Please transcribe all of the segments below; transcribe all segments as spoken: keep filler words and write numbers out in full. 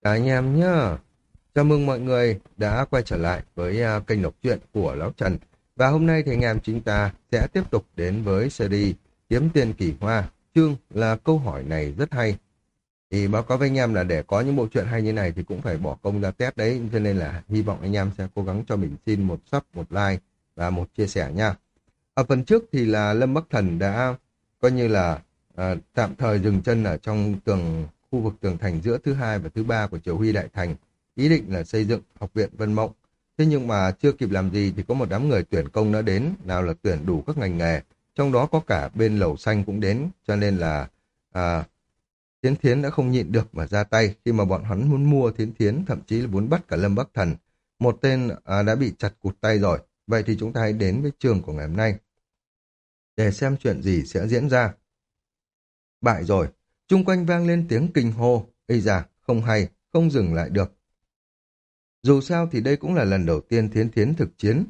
Cả anh em nhá. Chào mừng mọi người đã quay trở lại với à, kênh đọc truyện của Lão Trần. Và hôm nay thì anh em chúng ta sẽ tiếp tục đến với series Kiếm Tiền Kỳ Hoa. Chương là câu hỏi này rất hay. Thì báo cáo với anh em là để có những bộ truyện hay như này thì cũng phải bỏ công ra test đấy. Cho nên là hy vọng anh em sẽ cố gắng cho mình xin một sub, một like và một chia sẻ nha. Ở phần trước thì là Lâm Bắc Thần đã coi như là à, tạm thời dừng chân ở trong tường khu vực tường thành giữa thứ hai và thứ ba của Triều Huy Đại Thành, ý định là xây dựng học viện Vân Mộng. Thế nhưng mà chưa kịp làm gì thì có một đám người tuyển công đã đến, nào là tuyển đủ các ngành nghề, trong đó có cả bên Lầu Xanh cũng đến, cho nên là à, Thiến Thiến đã không nhịn được mà ra tay khi mà bọn hắn muốn mua Thiến Thiến, thậm chí là muốn bắt cả Lâm Bắc Thần. Một tên à, đã bị chặt cụt tay rồi. Vậy thì chúng ta hãy đến với chương của ngày hôm nay để xem chuyện gì sẽ diễn ra. Bại rồi, chung quanh vang lên tiếng kinh hô, ây da, không hay, không dừng lại được. Dù sao thì đây cũng là lần đầu tiên Thiến Thiến thực chiến.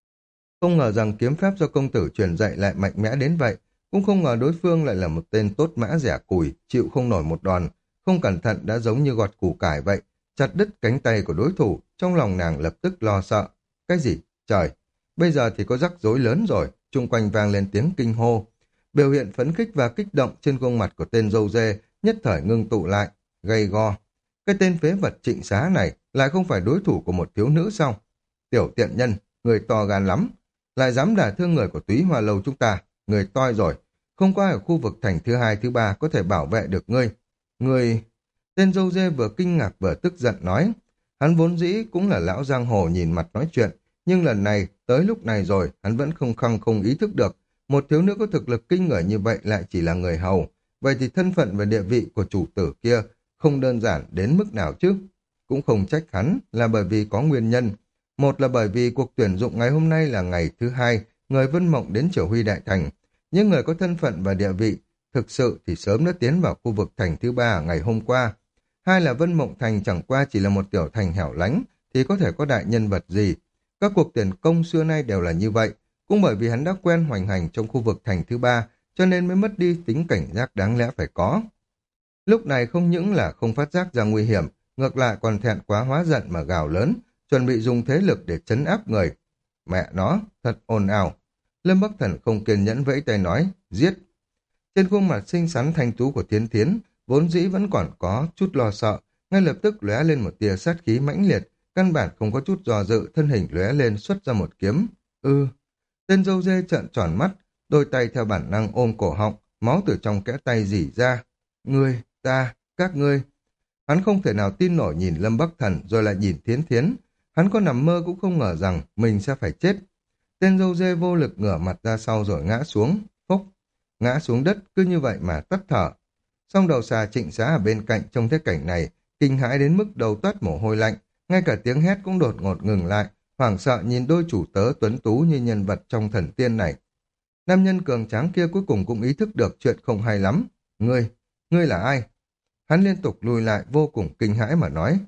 Không ngờ rằng kiếm pháp do công tử truyền dạy lại mạnh mẽ đến vậy, cũng không ngờ đối phương lại là một tên tốt mã rẻ củi, chịu không nổi một đòn, không cẩn thận đã giống như gọt củ cải vậy, chặt đứt cánh tay của đối thủ, trong lòng nàng lập tức lo sợ. Cái gì? Trời! Bây giờ thì có rắc rối lớn rồi, chung quanh vang lên tiếng kinh hô. Biểu hiện phấn khích và kích động trên gương mặt của tên dâu dê nhất thời ngưng tụ lại, gay go. Cái tên phế vật Trịnh Xá này lại không phải đối thủ của một thiếu nữ sao? Tiểu tiện nhân, người to gan lắm, lại dám đả thương người của Túy Hoa Lâu chúng ta, người toi rồi, không có ai ở khu vực thành thứ hai thứ ba có thể bảo vệ được ngươi. Ngươi... Tên dâu dê vừa kinh ngạc vừa tức giận nói. Hắn vốn dĩ cũng là lão giang hồ nhìn mặt nói chuyện, nhưng lần này, tới lúc này rồi, hắn vẫn không khăng không ý thức được. Một thiếu nữ có thực lực kinh người như vậy lại chỉ là người hầu. Vậy thì thân phận và địa vị của chủ tử kia không đơn giản đến mức nào chứ? Cũng không trách hắn là bởi vì có nguyên nhân. Một là bởi vì cuộc tuyển dụng ngày hôm nay là ngày thứ hai, người Vân Mộng đến Triều Huy Đại Thành. Những người có thân phận và địa vị thực sự thì sớm đã tiến vào khu vực thành thứ ba ngày hôm qua. Hai là Vân Mộng Thành chẳng qua chỉ là một tiểu thành hẻo lánh, thì có thể có đại nhân vật gì. Các cuộc tuyển công xưa nay đều là như vậy, cũng bởi vì hắn đã quen hoành hành trong khu vực thành thứ ba, cho nên mới mất đi tính cảnh giác đáng lẽ phải có. Lúc này không những là không phát giác ra nguy hiểm, ngược lại còn thẹn quá hóa giận mà gào lớn, chuẩn bị dùng thế lực để trấn áp người. Mẹ nó, thật ồn ào. Lâm Bắc Thần không kiên nhẫn vẫy tay nói, giết. Trên khuôn mặt xinh xắn thanh tú của Thiến Thiến, vốn dĩ vẫn còn có chút lo sợ, ngay lập tức lóe lên một tia sát khí mãnh liệt, căn bản không có chút do dự, thân hình lóe lên xuất ra một kiếm. Ư, tên dâu dê trợn tròn mắt, đôi tay theo bản năng ôm cổ họng, máu từ trong kẽ tay rỉ ra. Ngươi, ta, các ngươi. Hắn không thể nào tin nổi nhìn Lâm Bắc Thần rồi lại nhìn Thiến Thiến. Hắn có nằm mơ cũng không ngờ rằng mình sẽ phải chết. Tên dâu dê vô lực ngửa mặt ra sau rồi ngã xuống, phốc, ngã xuống đất cứ như vậy mà tắt thở. Song đầu xà Trịnh Xá ở bên cạnh trong thế cảnh này, kinh hãi đến mức đầu toát mồ hôi lạnh, ngay cả tiếng hét cũng đột ngột ngừng lại, hoảng sợ nhìn đôi chủ tớ tuấn tú như nhân vật trong thần tiên này. Nam nhân cường tráng kia cuối cùng cũng ý thức được chuyện không hay lắm. Ngươi, ngươi là ai? Hắn liên tục lùi lại vô cùng kinh hãi mà nói.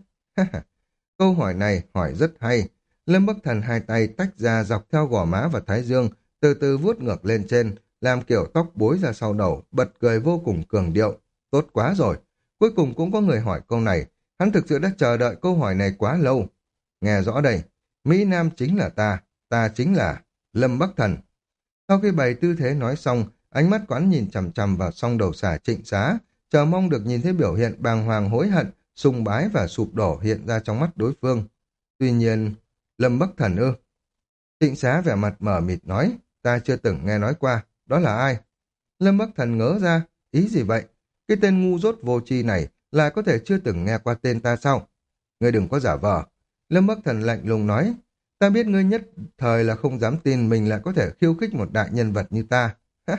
Câu hỏi này hỏi rất hay. Lâm Bắc Thần hai tay tách ra dọc theo gò má và thái dương, từ từ vuốt ngược lên trên, làm kiểu tóc búi ra sau đầu, bật cười vô cùng cường điệu. Tốt quá rồi. Cuối cùng cũng có người hỏi câu này. Hắn thực sự đã chờ đợi câu hỏi này quá lâu. Nghe rõ đây. Mỹ Nam chính là ta. Ta chính là Lâm Bắc Thần. Sau khi bày tư thế nói xong, ánh mắt quán nhìn chằm chằm vào song đầu xà Trịnh Xá, chờ mong được nhìn thấy biểu hiện bàng hoàng hối hận, sùng bái và sụp đổ hiện ra trong mắt đối phương. Tuy nhiên, Lâm Bắc Thần ư? Trịnh Xá vẻ mặt mở mịt nói, ta chưa từng nghe nói qua, đó là ai? Lâm Bắc Thần ngớ ra, ý gì vậy? Cái tên ngu dốt vô tri này lại có thể chưa từng nghe qua tên ta sao? Ngươi đừng có giả vờ. Lâm Bắc Thần lạnh lùng nói, ta biết ngươi nhất thời là không dám tin mình lại có thể khiêu khích một đại nhân vật như ta.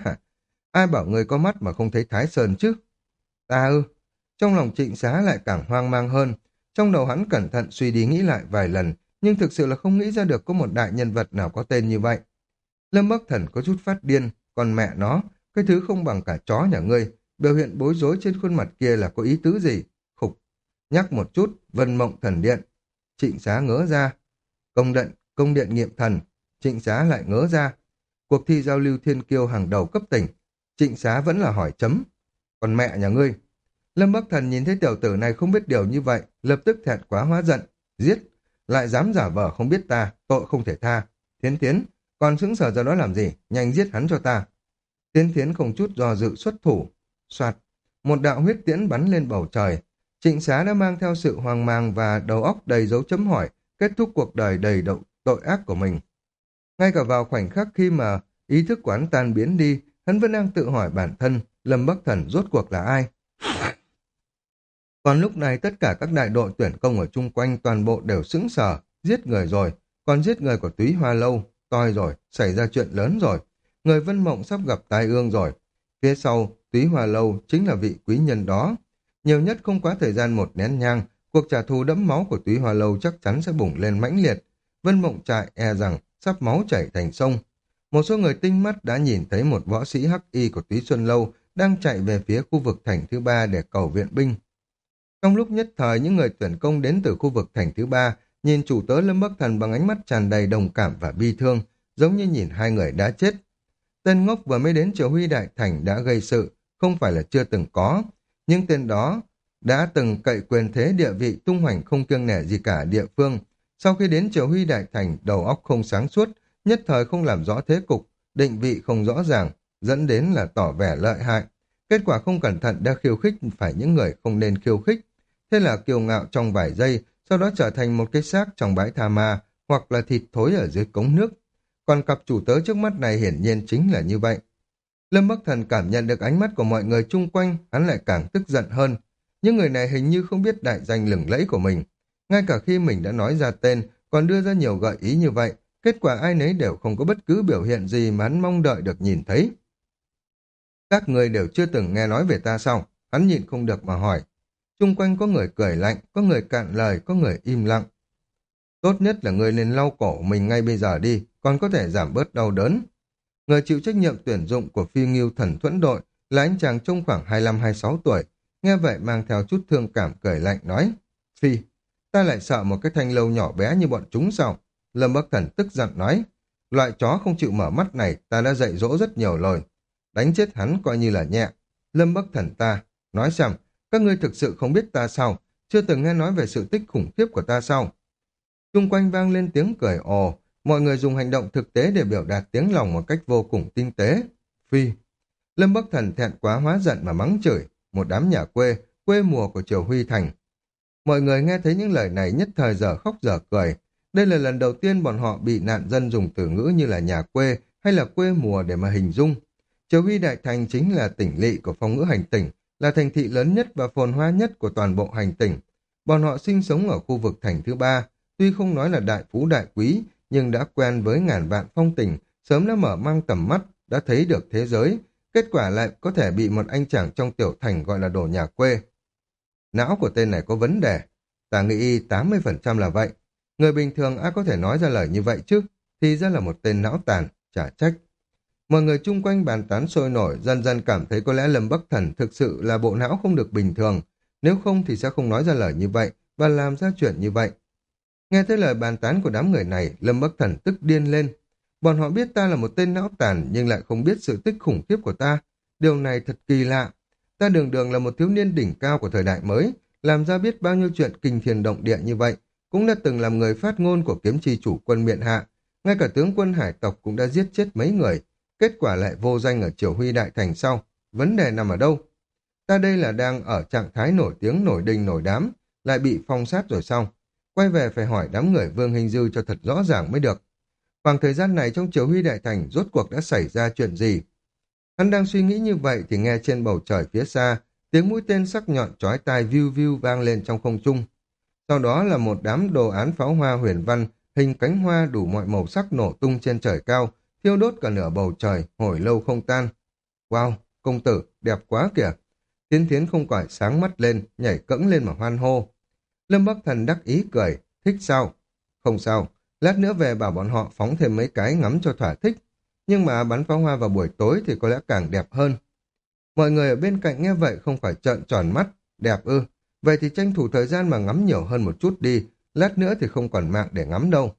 Ai bảo ngươi có mắt mà không thấy Thái Sơn chứ? Ta ư? Trong lòng Trịnh Xá lại càng hoang mang hơn. Trong đầu hắn cẩn thận suy đi nghĩ lại vài lần, nhưng thực sự là không nghĩ ra được có một đại nhân vật nào có tên như vậy. Lâm Bắc Thần có chút phát điên, còn mẹ nó, cái thứ không bằng cả chó nhà ngươi, biểu hiện bối rối trên khuôn mặt kia là có ý tứ gì? Khục, nhắc một chút, Vân Mộng Thần Điện. Trịnh Xá ngớ ra. Công điện, công điện nghiệm thần. Trịnh Xá lại ngớ ra. Cuộc thi giao lưu thiên kiêu hàng đầu cấp tỉnh. Trịnh Xá vẫn là hỏi chấm. Còn mẹ nhà ngươi? Lâm Bắc Thần nhìn thấy tiểu tử này không biết điều như vậy, lập tức thẹn quá hóa giận. Giết! Lại dám giả vờ không biết ta, tội không thể tha. Thiến Thiến, còn sững sờ ra đó làm gì? Nhanh giết hắn cho ta. Thiến Thiến không chút do dự xuất thủ. Soạt! Một đạo huyết tiễn bắn lên bầu trời. Trịnh Xá đã mang theo sự hoang mang và đầu óc đầy dấu chấm hỏi, kết thúc cuộc đời đầy đậu tội ác của mình. Ngay cả vào khoảnh khắc khi mà ý thức của hắn tan biến đi, hắn vẫn đang tự hỏi bản thân, Lâm Bắc Thần rốt cuộc là ai? Còn lúc này tất cả các đại đội tuyển công ở chung quanh toàn bộ đều sững sờ, giết người rồi, còn giết người của Túy Hoa Lâu, toi rồi, xảy ra chuyện lớn rồi. Người Vân Mộng sắp gặp tai ương rồi. Phía sau, Túy Hoa Lâu chính là vị quý nhân đó. Nhiều nhất không quá thời gian một nén nhang, cuộc trả thù đẫm máu của Túy Hoa Lâu chắc chắn sẽ bùng lên mãnh liệt. Vân Mộng trại e rằng sắp máu chảy thành sông. Một số người tinh mắt đã nhìn thấy một võ sĩ hắc y của Túy Xuân Lâu đang chạy về phía khu vực thành thứ ba để cầu viện binh. Trong lúc nhất thời, những người tuyển công đến từ khu vực thành thứ ba nhìn chủ tớ Lâm Bắc Thần bằng ánh mắt tràn đầy đồng cảm và bi thương, giống như nhìn hai người đã chết. Tên ngốc vừa mới đến Triều Huy Đại Thành đã gây sự, không phải là chưa từng có. Nhưng tên đó đã từng cậy quyền thế địa vị tung hoành không kiêng nể gì cả địa phương. Sau khi đến Triều Huy Đại Thành, đầu óc không sáng suốt, nhất thời không làm rõ thế cục, định vị không rõ ràng, dẫn đến là tỏ vẻ lợi hại. Kết quả không cẩn thận đã khiêu khích phải những người không nên khiêu khích. Thế là kiêu ngạo trong vài giây, sau đó trở thành một cái xác trong bãi tha ma, hoặc là thịt thối ở dưới cống nước. Còn cặp chủ tớ trước mắt này hiển nhiên chính là như vậy. Lâm Bắc Thần cảm nhận được ánh mắt của mọi người chung quanh, hắn lại càng tức giận hơn. Những người này hình như không biết đại danh lừng lẫy của mình. Ngay cả khi mình đã nói ra tên, còn đưa ra nhiều gợi ý như vậy, kết quả ai nấy đều không có bất cứ biểu hiện gì mà hắn mong đợi được nhìn thấy. Các người đều chưa từng nghe nói về ta sao? Hắn nhịn không được mà hỏi. Chung quanh có người cười lạnh, có người cạn lời, có người im lặng. Tốt nhất là người nên lau cổ mình ngay bây giờ đi, còn có thể giảm bớt đau đớn. Người chịu trách nhiệm tuyển dụng của Phi Ngưu Thần Thuẫn đội là anh chàng trông khoảng hai mươi lăm hai mươi sáu tuổi, nghe vậy mang theo chút thương cảm cười lạnh nói. Phi, ta lại sợ một cái thanh lâu nhỏ bé như bọn chúng sao? Lâm Bắc Thần tức giận nói. Loại chó không chịu mở mắt này ta đã dạy dỗ rất nhiều rồi. Đánh chết hắn coi như là nhẹ. Lâm Bắc Thần ta, nói xem, các ngươi thực sự không biết ta sao? Chưa từng nghe nói về sự tích khủng khiếp của ta sao? Trung quanh vang lên tiếng cười ồ, mọi người dùng hành động thực tế để biểu đạt tiếng lòng một cách vô cùng tinh tế. Phi. Lâm Bắc Thần thẹn quá hóa giận mà mắng chửi, một đám nhà quê, quê mùa của Triều Huy Thành. Mọi người nghe thấy những lời này nhất thời giờ khóc giờ cười. Đây là lần đầu tiên bọn họ bị nạn dân dùng từ ngữ như là nhà quê hay là quê mùa để mà hình dung. Triều Huy Đại Thành chính là tỉnh lỵ của phong ngữ hành tỉnh, là thành thị lớn nhất và phồn hoa nhất của toàn bộ hành tỉnh. Bọn họ sinh sống ở khu vực thành thứ ba, tuy không nói là đại phú đại quý, nhưng đã quen với ngàn vạn phong tình, sớm đã mở mang tầm mắt, đã thấy được thế giới. Kết quả lại có thể bị một anh chàng trong tiểu thành gọi là đồ nhà quê. Não của tên này có vấn đề. Ta nghĩ tám mươi phần trăm là vậy. Người bình thường ai có thể nói ra lời như vậy chứ? Thì ra là một tên não tàn, chả trách. Mọi người chung quanh bàn tán sôi nổi, dần dần cảm thấy có lẽ Lâm Bắc Thần thực sự là bộ não không được bình thường. Nếu không thì sẽ không nói ra lời như vậy và làm ra chuyện như vậy. Nghe thấy lời bàn tán của đám người này, Lâm Bắc Thần tức điên lên. Bọn họ biết ta là một tên não tàn nhưng lại không biết sự tích khủng khiếp của ta. Điều này thật kỳ lạ. Ta đường đường là một thiếu niên đỉnh cao của thời đại mới, làm ra biết bao nhiêu chuyện kinh thiên động địa như vậy, cũng đã từng làm người phát ngôn của kiếm chi chủ quân miện hạ. Ngay cả tướng quân hải tộc cũng đã giết chết mấy người. Kết quả lại vô danh ở Triều Huy Đại Thành sau. Vấn đề nằm ở đâu? Ta đây là đang ở trạng thái nổi tiếng nổi đình nổi đám, lại bị phong sát rồi sao? Quay về phải hỏi đám người Vương Hình Dư cho thật rõ ràng mới được. Khoảng thời gian này trong Triều Huy Đại Thành rốt cuộc đã xảy ra chuyện gì? Hắn đang suy nghĩ như vậy thì nghe trên bầu trời phía xa, tiếng mũi tên sắc nhọn chói tai viu viu vang lên trong không trung. Sau đó là một đám đồ án pháo hoa huyền văn, hình cánh hoa đủ mọi màu sắc nổ tung trên trời cao, thiêu đốt cả nửa bầu trời, hồi lâu không tan. Wow, công tử, đẹp quá kìa. Tiến Thiến không khỏi sáng mắt lên, nhảy cẫng lên mà hoan hô. Lâm Bắc Thần đắc ý cười, thích sao? Không sao, lát nữa về bảo bọn họ phóng thêm mấy cái ngắm cho thỏa thích. Nhưng mà bắn pháo hoa vào buổi tối thì có lẽ càng đẹp hơn. Mọi người ở bên cạnh nghe vậy không phải trợn tròn mắt, đẹp ư. Vậy thì tranh thủ thời gian mà ngắm nhiều hơn một chút đi, lát nữa thì không còn mạng để ngắm đâu.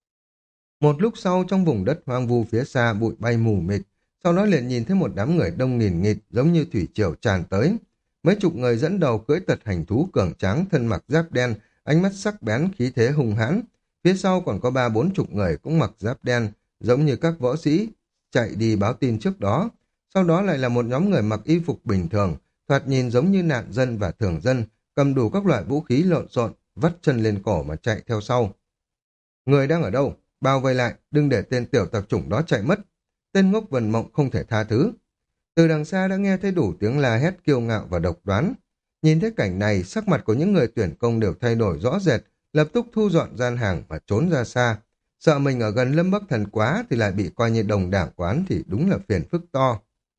Một lúc sau trong vùng đất hoang vu phía xa bụi bay mù mịt, sau đó liền nhìn thấy một đám người đông nghìn nghịt giống như thủy triều tràn tới. Mấy chục người dẫn đầu cưỡi tật hành thú cường tráng, thân mặc giáp đen, ánh mắt sắc bén, khí thế hung hãn. Phía sau còn có ba bốn chục người cũng mặc giáp đen, giống như các võ sĩ chạy đi báo tin trước đó. Sau đó lại là một nhóm người mặc y phục bình thường, thoạt nhìn giống như nạn dân và thường dân, cầm đủ các loại vũ khí lộn xộn, vắt chân lên cổ mà chạy theo sau. Người đang ở đâu? Bao vây lại, đừng để tên tiểu tặc chủng đó chạy mất. Tên ngốc Vân Mộng không thể tha thứ. Từ đằng xa đã nghe thấy đủ tiếng la hét kiêu ngạo và độc đoán. Nhìn thấy cảnh này, sắc mặt của những người tuyển công đều thay đổi rõ rệt, lập tức thu dọn gian hàng và trốn ra xa. Sợ mình ở gần Lâm Bắc Thần quá thì lại bị coi như đồng đảng quán thì đúng là phiền phức to.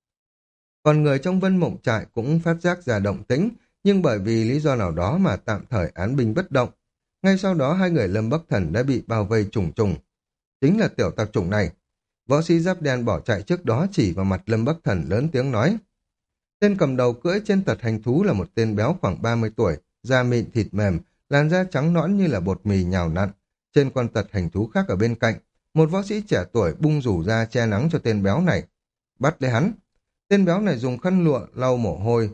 Còn người trong Vân Mộng trại cũng phát giác ra động tĩnh, nhưng bởi vì lý do nào đó mà tạm thời án binh bất động. Ngay sau đó hai người Lâm Bắc Thần đã bị bao vây trùng trùng. Chính là tiểu tặc chủng này. Võ sĩ giáp đen bỏ chạy trước đó chỉ vào mặt Lâm Bắc Thần lớn tiếng nói. Tên cầm đầu cưỡi trên tật hành thú là một tên béo khoảng ba mươi tuổi, da mịn thịt mềm, làn da trắng nõn như là bột mì nhào nặn. Trên con tật hành thú khác ở bên cạnh, một võ sĩ trẻ tuổi bung rủ ra che nắng cho tên béo này. Bắt lấy hắn. Tên béo này dùng khăn lụa lau mồ hôi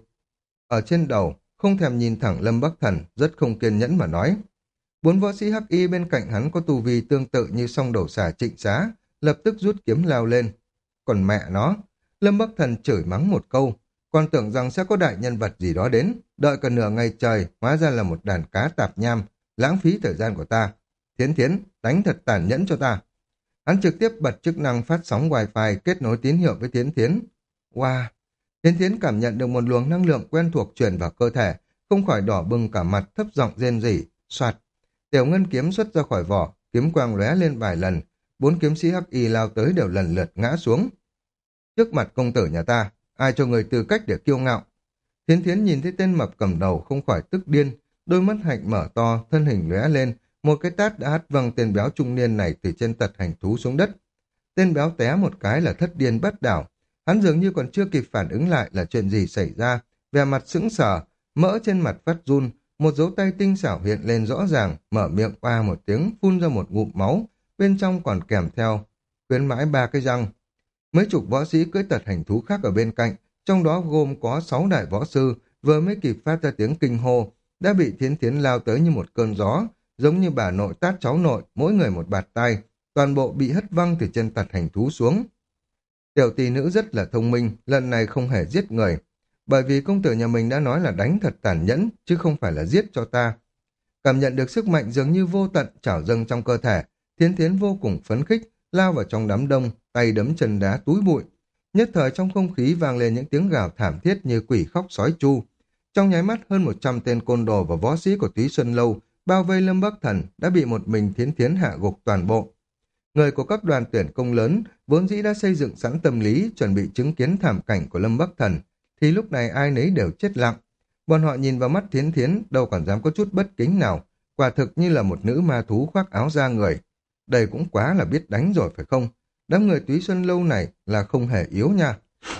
ở trên đầu, không thèm nhìn thẳng Lâm Bắc Thần, rất không kiên nhẫn mà nói. Bốn võ sĩ hắc y bên cạnh hắn có tu vi tương tự như song đầu xà Trịnh Xá, lập tức rút kiếm lao lên. Còn mẹ nó, Lâm Bắc Thần chửi mắng một câu, còn tưởng rằng sẽ có đại nhân vật gì đó đến, đợi cả nửa ngày trời, hóa ra là một đàn cá tạp nham, lãng phí thời gian của ta. Thiến Thiến, đánh thật tàn nhẫn cho ta. Hắn trực tiếp bật chức năng phát sóng wifi kết nối tín hiệu với Thiến Thiến. Wow! Thiến Thiến cảm nhận được một luồng năng lượng quen thuộc truyền vào cơ thể, không khỏi đỏ bừng cả mặt, thấp giọng rên rỉ, soạt. Tiểu ngân kiếm xuất ra khỏi vỏ, kiếm quang lóe lên vài lần, bốn kiếm sĩ hắc y lao tới đều lần lượt ngã xuống. Trước mặt công tử nhà ta, ai cho người tư cách để kiêu ngạo? Thiến Thiến nhìn thấy tên mập cầm đầu không khỏi tức điên, đôi mắt hạnh mở to, thân hình lóe lên, một cái tát đã hất văng tên béo trung niên này từ trên tật hành thú xuống đất. Tên béo té một cái là thất điên bắt đảo, hắn dường như còn chưa kịp phản ứng lại là chuyện gì xảy ra, vẻ mặt sững sờ, mỡ trên mặt phát run, một dấu tay tinh xảo hiện lên rõ ràng, mở miệng oa một tiếng, phun ra một ngụm máu, bên trong còn kèm theo khuyến mãi ba cái răng. Mấy chục võ sĩ cưỡi tật hành thú khác ở bên cạnh, trong đó gồm có sáu đại võ sư, vừa mới kịp phát ra tiếng kinh hô, đã bị Thiến Thiến lao tới như một cơn gió, giống như bà nội tát cháu nội, mỗi người một bạt tay, toàn bộ bị hất văng từ trên tật hành thú xuống. Tiểu tỷ nữ rất là thông minh, lần này không hề giết người, bởi vì công tử nhà mình đã nói là đánh thật tàn nhẫn, chứ không phải là giết cho ta. Cảm nhận được sức mạnh dường như vô tận trào dâng trong cơ thể, Thiến Thiến vô cùng phấn khích, lao vào trong đám đông, tay đấm chân đá túi bụi. Nhất thời trong không khí vang lên những tiếng gào thảm thiết như quỷ khóc sói chu. Trong nháy mắt hơn một trăm tên côn đồ và võ sĩ của Túy Xuân Lâu bao vây Lâm Bắc Thần đã bị một mình Thiến Thiến hạ gục toàn bộ. Người của các đoàn tuyển công lớn vốn dĩ đã xây dựng sẵn tâm lý chuẩn bị chứng kiến thảm cảnh của Lâm Bắc Thần, thì lúc này ai nấy đều chết lặng. Bọn họ nhìn vào mắt Thiến Thiến đâu còn dám có chút bất kính nào, quả thực như là một nữ ma thú khoác áo da người. Đây cũng quá là biết đánh rồi phải không? Đám người Túy Xuân Lâu này là không hề yếu nha.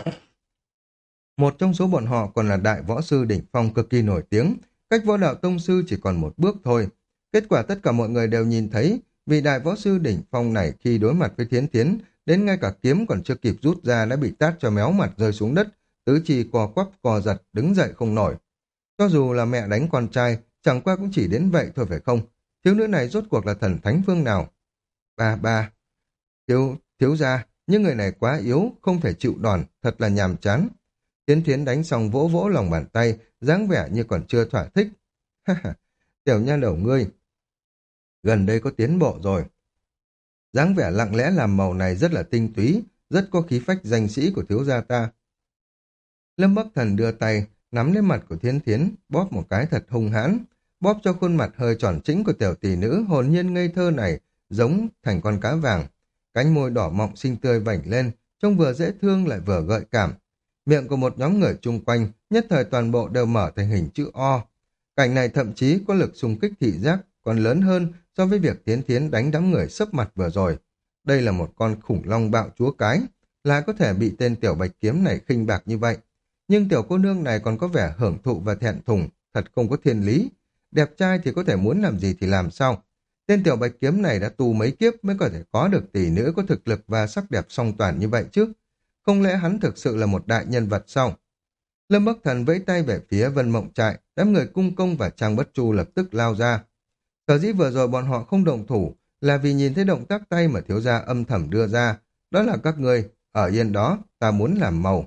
Một trong số bọn họ còn là đại võ sư đỉnh phong cực kỳ nổi tiếng, cách võ đạo tông sư chỉ còn một bước thôi. Kết quả tất cả mọi người đều nhìn thấy, vì đại võ sư đỉnh phong này khi đối mặt với Thiến Thiến, đến ngay cả kiếm còn chưa kịp rút ra đã bị tát cho méo mặt rơi xuống đất, tứ chi co quắp co giật, đứng dậy không nổi. Cho dù là mẹ đánh con trai, chẳng qua cũng chỉ đến vậy thôi phải không? Thiếu nữ này rốt cuộc là thần thánh phương nào? Ba ba, thiếu, thiếu gia, những người này quá yếu, không thể chịu đòn, thật là nhàm chán. Thiến Thiến đánh xong vỗ vỗ lòng bàn tay, dáng vẻ như còn chưa thỏa thích. Tiểu nha đầu ngươi, gần đây có tiến bộ rồi. Dáng vẻ lặng lẽ làm màu này rất là tinh túy, rất có khí phách danh sĩ của thiếu gia ta. Lâm Bắc Thần đưa tay, nắm lấy mặt của Thiến Thiến, bóp một cái thật hung hãn, bóp cho khuôn mặt hơi tròn trĩnh của tiểu tỷ nữ hồn nhiên ngây thơ này giống thành con cá vàng. Cánh môi đỏ mọng xinh tươi vảnh lên, trông vừa dễ thương lại vừa gợi cảm. Miệng của một nhóm người chung quanh, nhất thời toàn bộ đều mở thành hình chữ O. Cảnh này thậm chí có lực xung kích thị giác còn lớn hơn so với việc Thiến Thiến đánh đám người sấp mặt vừa rồi. Đây là một con khủng long bạo chúa cái, là có thể bị tên tiểu bạch kiếm này khinh bạc như vậy. Nhưng tiểu cô nương này còn có vẻ hưởng thụ và thẹn thùng, thật không có thiên lý. Đẹp trai thì có thể muốn làm gì thì làm sao. Tên tiểu bạch kiếm này đã tu mấy kiếp mới có thể có được tỷ nữ có thực lực và sắc đẹp song toàn như vậy chứ. Không lẽ hắn thực sự là một đại nhân vật sao? Lâm Bắc Thần vẫy tay về phía Vân Mộng Trại, đám người Cung Công và Trang Bất Chu lập tức lao ra. Sở dĩ vừa rồi bọn họ không động thủ là vì nhìn thấy động tác tay mà thiếu gia âm thầm đưa ra, đó là các ngươi ở yên đó, ta muốn làm màu.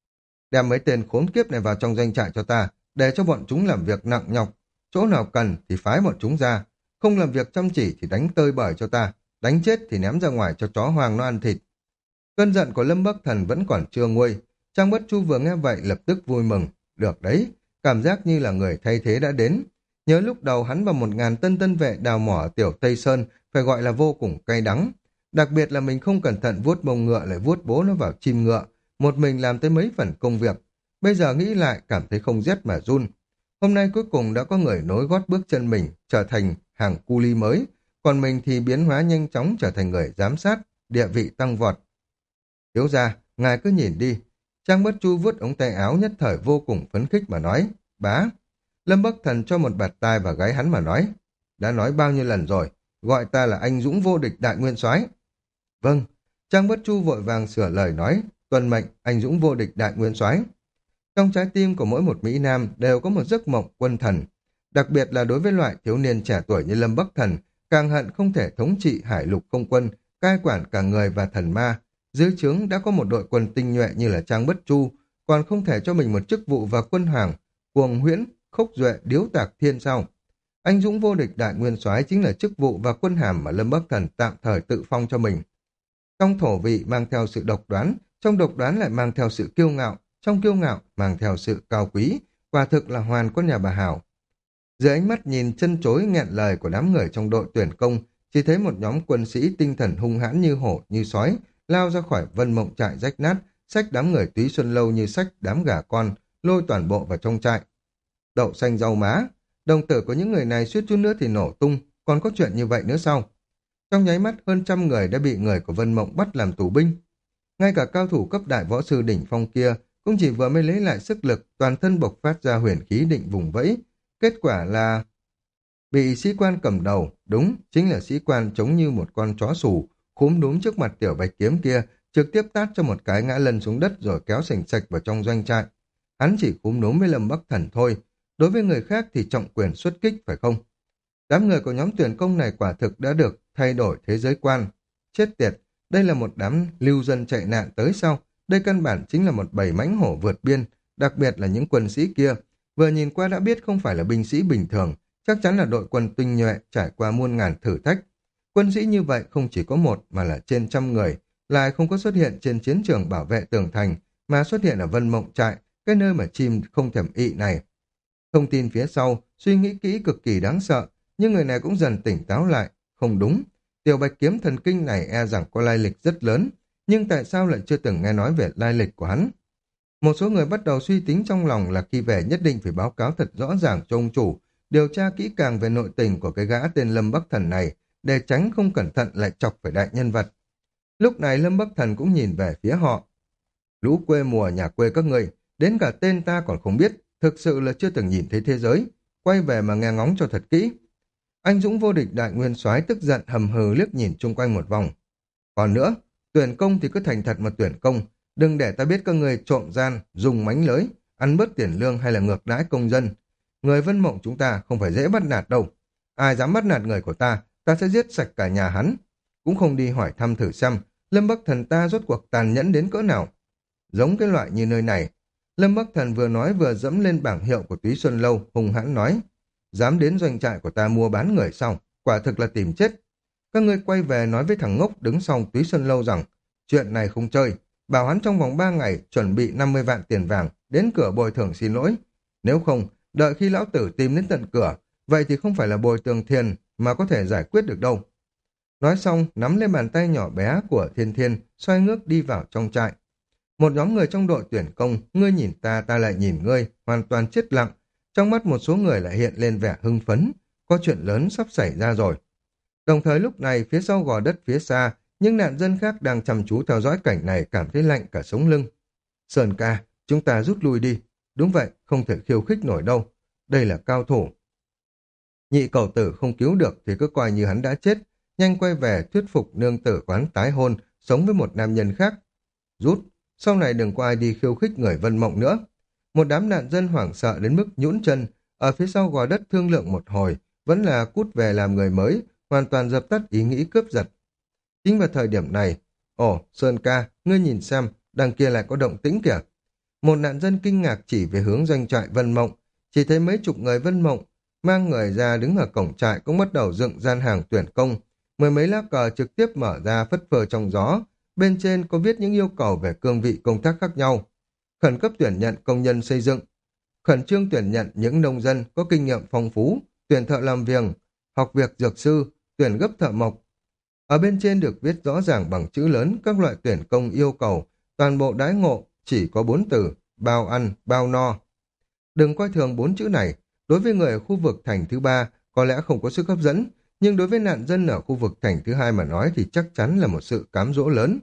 Đem mấy tên khốn kiếp này vào trong doanh trại cho ta, để cho bọn chúng làm việc nặng nhọc, chỗ nào cần thì phái bọn chúng ra, không làm việc chăm chỉ thì đánh tơi bời cho ta, đánh chết thì ném ra ngoài cho chó hoang nó ăn thịt. Cơn giận của Lâm Bắc Thần vẫn còn chưa nguôi, Trang Bất Chu vừa nghe vậy lập tức vui mừng, được đấy, cảm giác như là người thay thế đã đến. Nhớ lúc đầu hắn và một ngàn tân tân vệ đào mỏ ở tiểu Tây Sơn phải gọi là vô cùng cay đắng. Đặc biệt là mình không cẩn thận vuốt mông ngựa lại vuốt bố nó vào chim ngựa, một mình làm tới mấy phần công việc. Bây giờ nghĩ lại cảm thấy không rét mà run. Hôm nay cuối cùng đã có người nối gót bước chân mình trở thành hàng cu li mới, còn mình thì biến hóa nhanh chóng trở thành người giám sát, địa vị tăng vọt. Thiếu gia, ngài cứ nhìn đi. Trang Bất Chu vuốt ống tay áo nhất thời vô cùng phấn khích mà nói, bá. Lâm Bắc Thần cho một bạt tai vào gáy hắn mà nói, đã nói bao nhiêu lần rồi, gọi ta là anh dũng vô địch đại nguyên soái. Vâng, Trang Bất Chu vội vàng sửa lời nói, tuân mệnh anh dũng vô địch đại nguyên soái. Trong trái tim của mỗi một Mỹ Nam đều có một giấc mộng quân thần, đặc biệt là đối với loại thiếu niên trẻ tuổi như Lâm Bắc Thần, càng hận không thể thống trị hải lục không quân, cai quản cả người và thần ma. Dưới trướng đã có một đội quân tinh nhuệ như là Trang Bất Chu, còn không thể cho mình một chức vụ và quân hoàng, cuồng huyễn, khốc duệ, điếu tạc thiên sao. Anh dũng vô địch đại nguyên soái chính là chức vụ và quân hàm mà Lâm Bắc Thần tạm thời tự phong cho mình. Trong thổ vị mang theo sự độc đoán, trong độc đoán lại mang theo sự kiêu ngạo, trong kiêu ngạo mang theo sự cao quý, quả thực là hoàn con nhà bà Hảo. Dưới ánh mắt nhìn chân chối nghẹn lời của đám người trong đội tuyển công, chỉ thấy một nhóm quân sĩ tinh thần hung hãn như hổ, như sói, lao ra khỏi Vân Mộng Trại rách nát, xách đám người Túy Xuân Lâu như xách đám gà con, lôi toàn bộ vào trong trại. Đậu xanh rau má, đồng tử của những người này suýt chút nữa thì nổ tung, còn có chuyện như vậy nữa sao? Trong nháy mắt hơn trăm người đã bị người của Vân Mộng bắt làm tù binh. Ngay cả cao thủ cấp đại võ sư đỉnh phong kia cũng chỉ vừa mới lấy lại sức lực, toàn thân bộc phát ra huyền khí định vùng vẫy. Kết quả là bị sĩ quan cầm đầu, đúng, chính là sĩ quan giống như một con chó sủ, khúm núm trước mặt tiểu bạch kiếm kia, trực tiếp tát cho một cái ngã lăn xuống đất rồi kéo sành sạch vào trong doanh trại. Hắn chỉ khúm núm với Lâm Bắc Thần thôi, đối với người khác thì trọng quyền xuất kích phải không? Đám người của nhóm tuyển công này quả thực đã được thay đổi thế giới quan. Chết tiệt, đây là một đám lưu dân chạy nạn tới sau, đây căn bản chính là một bầy mãnh hổ vượt biên, đặc biệt là những quân sĩ kia. Vừa nhìn qua đã biết không phải là binh sĩ bình thường, chắc chắn là đội quân tinh nhuệ trải qua muôn ngàn thử thách. Quân sĩ như vậy không chỉ có một mà là trên trăm người, lại không có xuất hiện trên chiến trường bảo vệ tường thành, mà xuất hiện ở Vân Mộng Trại, cái nơi mà chim không thèm ị này. Thông tin phía sau, suy nghĩ kỹ cực kỳ đáng sợ, nhưng người này cũng dần tỉnh táo lại. Không đúng, tiểu bạch kiếm thần kinh này e rằng có lai lịch rất lớn, nhưng tại sao lại chưa từng nghe nói về lai lịch của hắn? Một số người bắt đầu suy tính trong lòng là khi về nhất định phải báo cáo thật rõ ràng cho ông chủ, điều tra kỹ càng về nội tình của cái gã tên Lâm Bắc Thần này, để tránh không cẩn thận lại chọc phải đại nhân vật. Lúc này Lâm Bắc Thần cũng nhìn về phía họ. Lũ quê mùa nhà quê các người, đến cả tên ta còn không biết, thực sự là chưa từng nhìn thấy thế giới. Quay về mà nghe ngóng cho thật kỹ. Anh dũng vô địch đại nguyên soái tức giận hầm hừ liếc nhìn chung quanh một vòng. Còn nữa, tuyển công thì cứ thành thật mà tuyển công, đừng để ta biết các người trộm gian, dùng mánh lưới, ăn bớt tiền lương hay là ngược đãi công dân. Người Vân Mộng chúng ta không phải dễ bắt nạt đâu. Ai dám bắt nạt người của ta, ta sẽ giết sạch cả nhà hắn. Cũng không đi hỏi thăm thử xem, Lâm Bắc Thần ta rốt cuộc tàn nhẫn đến cỡ nào. Giống cái loại như nơi này, Lâm Bắc Thần vừa nói vừa dẫm lên bảng hiệu của Túy Xuân Lâu, hùng hãn nói, dám đến doanh trại của ta mua bán người sau, quả thực là tìm chết. Các ngươi quay về nói với thằng ngốc đứng sau Túy Xuân Lâu rằng, chuyện này không chơi, bảo hắn trong vòng ba ngày chuẩn bị năm mươi vạn tiền vàng, đến cửa bồi thường xin lỗi. Nếu không, đợi khi lão tử tìm đến tận cửa, vậy thì không phải là bồi thường tiền mà có thể giải quyết được đâu. Nói xong, nắm lên bàn tay nhỏ bé của Thiên Thiên, xoay ngước đi vào trong trại. Một nhóm người trong đội tuyển công, ngươi nhìn ta, ta lại nhìn ngươi, hoàn toàn chết lặng. Trong mắt một số người lại hiện lên vẻ hưng phấn, có chuyện lớn sắp xảy ra rồi. Đồng thời lúc này, phía sau gò đất phía xa, những nạn dân khác đang chăm chú theo dõi cảnh này cảm thấy lạnh cả sống lưng. Sơn ca, chúng ta rút lui đi. Đúng vậy, không thể khiêu khích nổi đâu. Đây là cao thủ. Nhị cầu tử không cứu được thì cứ coi như hắn đã chết, nhanh quay về thuyết phục nương tử quán tái hôn, sống với một nam nhân khác. Rút, sau này đừng có ai đi khiêu khích người Vân Mộng nữa. Một đám nạn dân hoảng sợ đến mức nhũn chân, ở phía sau gò đất thương lượng một hồi, vẫn là cút về làm người mới, hoàn toàn dập tắt ý nghĩ cướp giật. Chính vào thời điểm này, ồ, Sơn ca, ngươi nhìn xem, đằng kia lại có động tĩnh kìa. Một nạn dân kinh ngạc chỉ về hướng doanh trại Vân Mộng, chỉ thấy mấy chục người Vân Mộng, mang người ra đứng ở cổng trại cũng bắt đầu dựng gian hàng tuyển công. Mười mấy lá cờ trực tiếp mở ra phất phơ trong gió, bên trên có viết những yêu cầu về cương vị công tác khác nhau. Khẩn cấp tuyển nhận công nhân xây dựng, khẩn trương tuyển nhận những nông dân có kinh nghiệm phong phú, tuyển thợ làm việc, học việc dược sư, tuyển gấp thợ mộc. Ở bên trên được viết rõ ràng bằng chữ lớn các loại tuyển công yêu cầu, toàn bộ đãi ngộ chỉ có bốn từ, bao ăn, bao no. Đừng coi thường bốn chữ này, đối với người ở khu vực thành thứ ba có lẽ không có sức hấp dẫn, nhưng đối với nạn dân ở khu vực thành thứ hai mà nói thì chắc chắn là một sự cám dỗ lớn.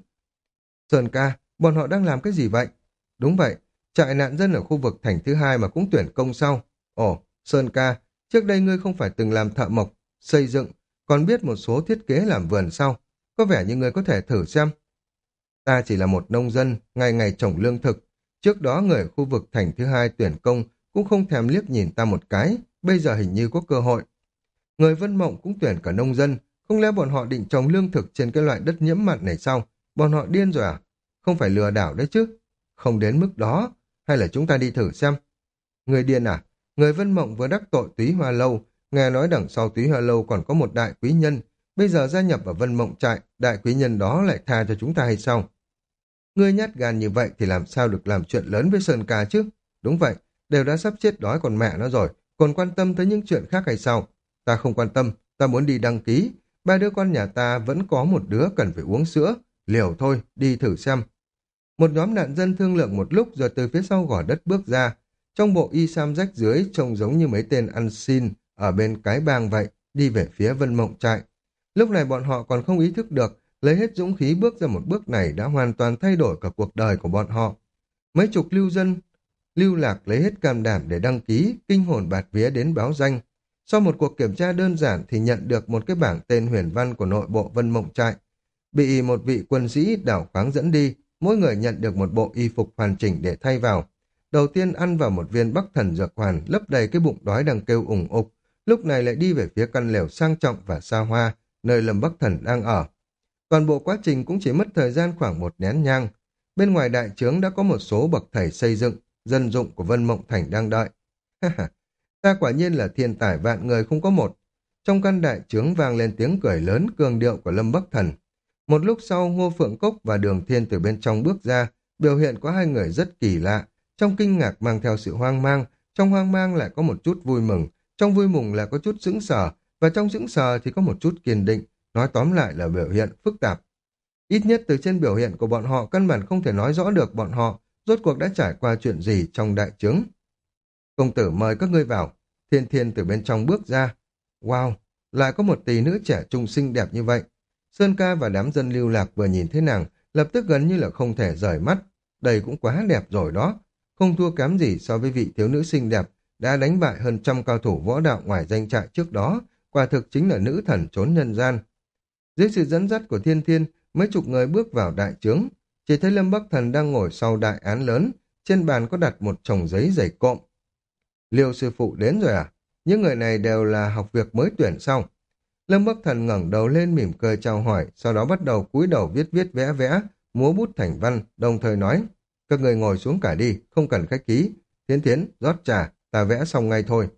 Sơn ca, bọn họ đang làm cái gì vậy? Đúng vậy, trại nạn dân ở khu vực thành thứ hai mà cũng tuyển công sau. Ồ, Sơn ca, trước đây ngươi không phải từng làm thợ mộc, xây dựng, còn biết một số thiết kế làm vườn sau. Có vẻ như ngươi có thể thử xem. Ta chỉ là một nông dân, ngày ngày trồng lương thực. Trước đó người ở khu vực thành thứ hai tuyển công cũng không thèm liếc nhìn ta một cái, bây giờ hình như có cơ hội. Người Vân Mộng cũng tuyển cả nông dân, không lẽ bọn họ định trồng lương thực trên cái loại đất nhiễm mặn này sao? Bọn họ điên rồi à? Không phải lừa đảo đấy chứ? Không đến mức đó, hay là chúng ta đi thử xem? Người điên à? Người Vân Mộng vừa đắc tội Túy Hoa Lâu, nghe nói đằng sau Túy Hoa Lâu còn có một đại quý nhân, bây giờ gia nhập vào Vân Mộng trại, đại quý nhân đó lại tha cho chúng ta hay sao? Ngươi nhát gan như vậy thì làm sao được làm chuyện lớn với Sơn ca chứ? Đúng vậy, đều đã sắp chết đói còn mẹ nó rồi, còn quan tâm tới những chuyện khác hay sao? Ta không quan tâm, ta muốn đi đăng ký. Ba đứa con nhà ta vẫn có một đứa cần phải uống sữa, liều thôi, đi thử xem. Một nhóm nạn dân thương lượng một lúc rồi từ phía sau gò đất bước ra. Trong bộ y sam rách dưới trông giống như mấy tên ăn xin ở bên cái bang vậy, đi về phía Vân Mộng trại. Lúc này bọn họ còn không ý thức được, lấy hết dũng khí bước ra một bước này đã hoàn toàn thay đổi cả cuộc đời của bọn họ. Mấy chục lưu dân lưu lạc lấy hết can đảm để đăng ký, kinh hồn bạt vía đến báo danh. Sau một cuộc kiểm tra đơn giản thì nhận được một cái bảng tên huyền văn của nội bộ Vân Mộng trại. Bị một vị quân sĩ đảo khoáng dẫn đi, mỗi người nhận được một bộ y phục hoàn chỉnh để thay vào. Đầu tiên ăn vào một viên bắc thần dược hoàn, lấp đầy cái bụng đói đang kêu ủng ục, lúc này lại đi về phía căn lều sang trọng và xa hoa, nơi Lâm Bắc Thần đang ở. Toàn bộ quá trình cũng chỉ mất thời gian khoảng một nén nhang. Bên ngoài đại trướng đã có một số bậc thầy xây dựng, dân dụng của Vân Mộng Thành đang đợi. Ta quả nhiên là thiên tài vạn người không có một. Trong căn đại trướng vang lên tiếng cười lớn cường điệu của Lâm Bắc Thần. Một lúc sau Ngô Phượng Cốc và Đường Thiên từ bên trong bước ra, biểu hiện của hai người rất kỳ lạ, trong kinh ngạc mang theo sự hoang mang, trong hoang mang lại có một chút vui mừng, trong vui mừng là có chút sững sờ, và trong sững sờ thì có một chút kiên định, nói tóm lại là biểu hiện phức tạp. Ít nhất từ trên biểu hiện của bọn họ căn bản không thể nói rõ được bọn họ rốt cuộc đã trải qua chuyện gì trong đại trướng. Công tử mời các ngươi vào. Thiên Thiên từ bên trong bước ra. Wow, lại có một tỷ nữ trẻ trung xinh đẹp như vậy. Sơn ca và đám dân lưu lạc vừa nhìn thấy nàng, lập tức gần như là không thể rời mắt. Đây cũng quá đẹp rồi đó. Không thua kém gì so với vị thiếu nữ xinh đẹp đã đánh bại hơn trăm cao thủ võ đạo ngoài danh trại trước đó. Quả thực chính là nữ thần trốn nhân gian. Dưới sự dẫn dắt của Thiên Thiên, mấy chục người bước vào đại trướng. Chỉ thấy Lâm Bắc Thần đang ngồi sau đại án lớn, trên bàn có đặt một chồng giấy dày cộm. Liêu sư phụ đến rồi à? Những người này đều là học việc mới tuyển xong. Lâm Bắc Thần ngẩng đầu lên mỉm cười chào hỏi, sau đó bắt đầu cúi đầu viết viết vẽ vẽ, múa bút thành văn, đồng thời nói, các người ngồi xuống cả đi, không cần khách khí. Thiến Thiến, rót trà, ta vẽ xong ngay thôi.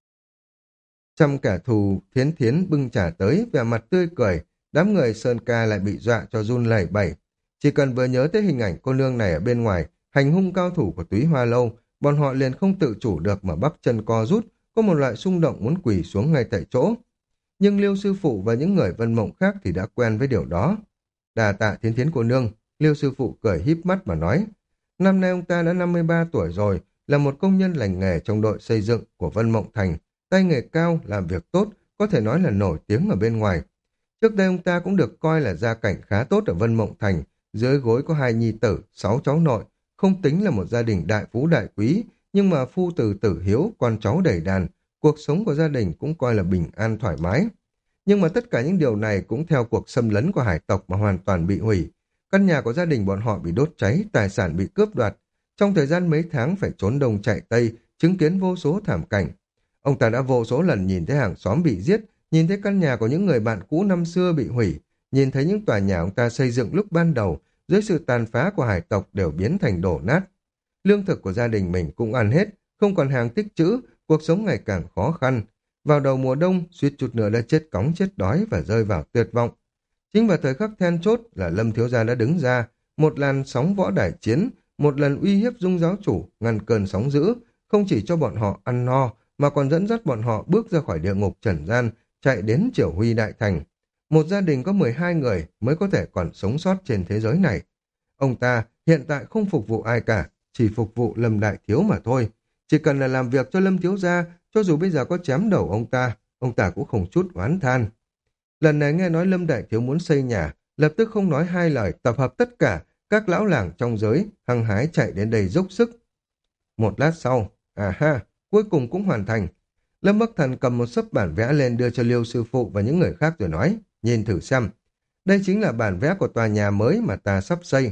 Trăm kẻ thù Thiến Thiến bưng trà tới, vẻ mặt tươi cười, đám người Sơn ca lại bị dọa cho run lẩy bẩy. Chỉ cần vừa nhớ tới hình ảnh cô nương này ở bên ngoài, hành hung cao thủ của Túy Hoa Lâu, bọn họ liền không tự chủ được mà bắp chân co rút, có một loại xung động muốn quỳ xuống ngay tại chỗ. Nhưng Liêu sư phụ và những người Vân Mộng khác thì đã quen với điều đó. Đà tạ Thiến Thiến cô nương, Liêu sư phụ cười híp mắt mà nói. Năm nay ông ta đã năm mươi ba tuổi rồi, là một công nhân lành nghề trong đội xây dựng của Vân Mộng Thành, tay nghề cao, làm việc tốt, có thể nói là nổi tiếng ở bên ngoài. Trước đây ông ta cũng được coi là gia cảnh khá tốt ở Vân Mộng Thành, dưới gối có hai nhi tử, sáu cháu nội, không tính là một gia đình đại phú đại quý, nhưng mà phu tử tử hiếu, con cháu đầy đàn, cuộc sống của gia đình cũng coi là bình an thoải mái. Nhưng mà tất cả những điều này cũng theo cuộc xâm lấn của hải tộc mà hoàn toàn bị hủy. Căn nhà của gia đình bọn họ bị đốt cháy, tài sản bị cướp đoạt. Trong thời gian mấy tháng phải trốn đông chạy tây, chứng kiến vô số thảm cảnh. Ông ta đã vô số lần nhìn thấy hàng xóm bị giết, nhìn thấy căn nhà của những người bạn cũ năm xưa bị hủy, nhìn thấy những tòa nhà ông ta xây dựng lúc ban đầu, dưới sự tàn phá của hải tộc đều biến thành đổ nát. Lương thực của gia đình mình cũng ăn hết, không còn hàng tích trữ, cuộc sống ngày càng khó khăn. Vào đầu mùa đông, suýt chút nữa đã chết cóng chết đói và rơi vào tuyệt vọng. Chính vào thời khắc then chốt là Lâm thiếu gia đã đứng ra, một làn sóng võ đài chiến, một lần uy hiếp Dung giáo chủ, ngăn cơn sóng dữ, không chỉ cho bọn họ ăn no, mà còn dẫn dắt bọn họ bước ra khỏi địa ngục trần gian, chạy đến Triều Huy Đại Thành. Một gia đình có mười hai người mới có thể còn sống sót trên thế giới này. Ông ta hiện tại không phục vụ ai cả, chỉ phục vụ Lâm Đại Thiếu mà thôi. Chỉ cần là làm việc cho Lâm thiếu gia, cho dù bây giờ có chém đầu ông ta, ông ta cũng không chút oán than. Lần này nghe nói Lâm Đại Thiếu muốn xây nhà, lập tức không nói hai lời, tập hợp tất cả các lão làng trong giới, hăng hái chạy đến đây dốc sức. Một lát sau, à ha, cuối cùng cũng hoàn thành. Lâm Bắc Thần cầm một xấp bản vẽ lên đưa cho Liêu sư phụ và những người khác rồi nói, nhìn thử xem. Đây chính là bản vẽ của tòa nhà mới mà ta sắp xây.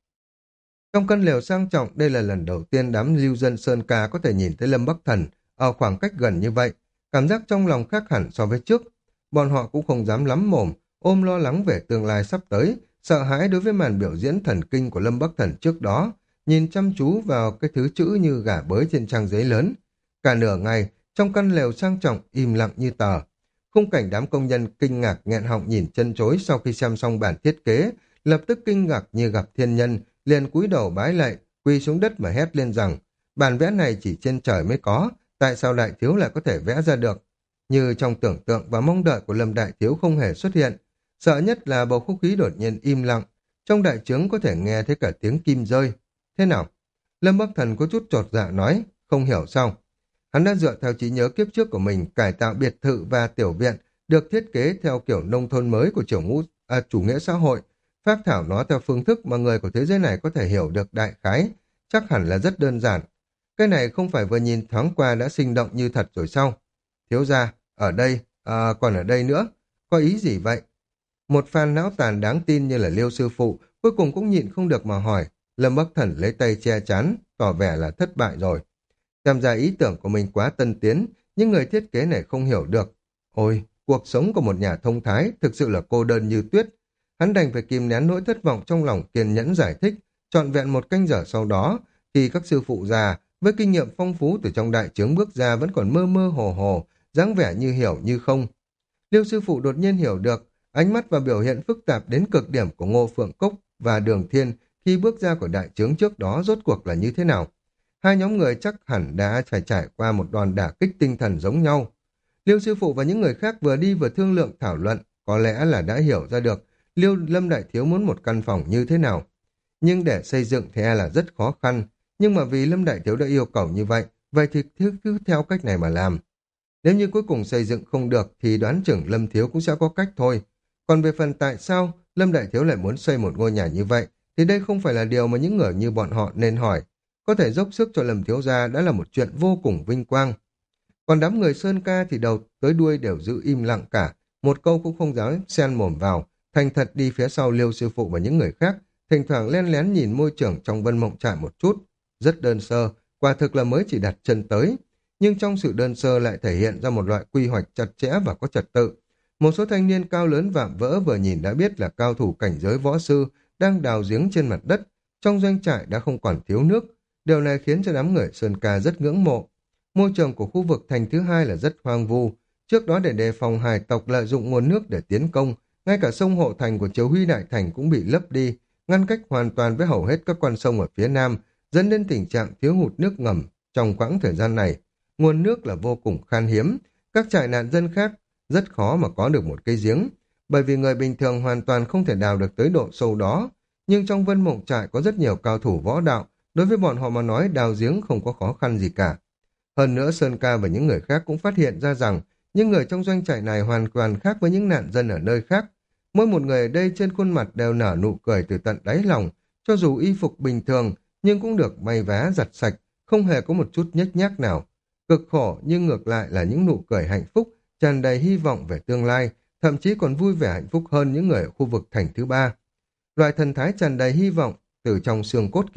Trong căn lều sang trọng, đây là lần đầu tiên đám lưu dân Sơn Ca có thể nhìn thấy Lâm Bắc Thần ở khoảng cách gần như vậy. Cảm giác trong lòng khác hẳn so với trước. Bọn họ cũng không dám lắm mồm, ôm lo lắng về tương lai sắp tới, sợ hãi đối với màn biểu diễn thần kinh của Lâm Bắc Thần trước đó, nhìn chăm chú vào cái thứ chữ như gà bới trên trang giấy lớn. Cả nửa ngày, trong căn lều sang trọng, im lặng như tờ. Khung cảnh đám công nhân kinh ngạc nghẹn họng nhìn chân chối sau khi xem xong bản thiết kế, lập tức kinh ngạc như gặp thiên nhân, liền cúi đầu bái lạy, quỳ xuống đất mà hét lên rằng, bản vẽ này chỉ trên trời mới có, tại sao Đại Thiếu lại có thể vẽ ra được? Như trong tưởng tượng và mong đợi của Lâm Đại Thiếu không hề xuất hiện. Sợ nhất là bầu không khí đột nhiên im lặng, trong đại trướng có thể nghe thấy cả tiếng kim rơi. Thế nào? Lâm Bắc Thần có chút chột dạ nói, không hiểu sao. Hắn đã dựa theo trí nhớ kiếp trước của mình cải tạo biệt thự và tiểu viện, được thiết kế theo kiểu nông thôn mới của chủ, ngũ, à, chủ nghĩa xã hội, phác thảo nó theo phương thức mà người của thế giới này có thể hiểu được đại khái, chắc hẳn là rất đơn giản. Cái này không phải vừa nhìn thoáng qua đã sinh động như thật rồi sao? Thiếu gia, ở đây, à, còn ở đây nữa, có ý gì vậy? Một phan não tàn đáng tin như là Liêu sư phụ, cuối cùng cũng nhịn không được mà hỏi. Lâm Bắc Thần lấy tay che chắn, tỏ vẻ là thất bại rồi. Xem ra ý tưởng của mình quá tân tiến, nhưng người thiết kế này không hiểu được. Ôi, cuộc sống của một nhà thông thái thực sự là cô đơn như tuyết. Hắn đành phải kìm nén nỗi thất vọng trong lòng, kiên nhẫn giải thích, trọn vẹn một canh giờ sau đó, khi các sư phụ già với kinh nghiệm phong phú từ trong đại trướng bước ra vẫn còn mơ mơ hồ hồ, dáng vẻ như hiểu như không. Liêu sư phụ đột nhiên hiểu được, ánh mắt và biểu hiện phức tạp đến cực điểm của Ngô Phượng Cốc và Đường Thiên khi bước ra của đại trướng trước đó rốt cuộc là như thế nào. Hai nhóm người chắc hẳn đã phải trải qua một đòn đả kích tinh thần giống nhau. Liêu sư phụ và những người khác vừa đi vừa thương lượng thảo luận, có lẽ là đã hiểu ra được Liêu Lâm Đại Thiếu muốn một căn phòng như thế nào. Nhưng để xây dựng thì e là rất khó khăn, nhưng mà vì Lâm Đại Thiếu đã yêu cầu như vậy, vậy thì cứ, cứ theo cách này mà làm. Nếu như cuối cùng xây dựng không được thì đoán chừng Lâm Thiếu cũng sẽ có cách thôi. Còn về phần tại sao Lâm Đại Thiếu lại muốn xây một ngôi nhà như vậy, thì đây không phải là điều mà những người như bọn họ nên hỏi. Có thể dốc sức cho Lâm Thiếu gia đã là một chuyện vô cùng vinh quang. Còn đám người Sơn Ca thì đầu tới đuôi đều giữ im lặng cả, một câu cũng không dám xen mồm vào, thành thật đi phía sau Liêu sư phụ và những người khác, thỉnh thoảng len lén nhìn môi trường trong Vân Mộng Trại một chút. Rất đơn sơ, quả thực là mới chỉ đặt chân tới. Nhưng trong sự đơn sơ lại thể hiện ra một loại quy hoạch chặt chẽ và có trật tự. Một số thanh niên cao lớn vạm vỡ vừa nhìn đã biết là cao thủ cảnh giới võ sư đang đào giếng trên mặt đất. Trong doanh trại đã không còn thiếu nước. Điều này khiến cho đám người Sơn Ca rất ngưỡng mộ. Môi trường của khu vực thành thứ hai là rất hoang vu. Trước đó để đề phòng hải tộc lợi dụng nguồn nước để tiến công, ngay cả sông hộ thành của Triều Huy Đại Thành cũng bị lấp đi, ngăn cách hoàn toàn với hầu hết các con sông ở phía nam, dẫn đến tình trạng thiếu hụt nước ngầm trong quãng thời gian này. Nguồn nước là vô cùng khan hiếm, các trại nạn dân khác rất khó mà có được một cây giếng, bởi vì người bình thường hoàn toàn không thể đào được tới độ sâu đó. Nhưng trong Vân Mộng Trại có rất nhiều cao thủ võ đạo, đối với bọn họ mà nói đào giếng không có khó khăn gì cả. Hơn nữa Sơn Ca và những người khác cũng phát hiện ra rằng những người trong doanh trại này hoàn toàn khác với những nạn dân ở nơi khác. Mỗi một người ở đây trên khuôn mặt đều nở nụ cười từ tận đáy lòng, cho dù y phục bình thường nhưng cũng được may vá giặt sạch, không hề có một chút nhếch nhác nào. Cực khổ nhưng ngược lại là những nụ cười hạnh phúc, tràn đầy hy vọng về tương lai, thậm chí còn vui vẻ hạnh phúc hơn những người ở khu vực thành thứ ba. Loại thần thái tràn đầy hy vọng từ trong xương cốt kia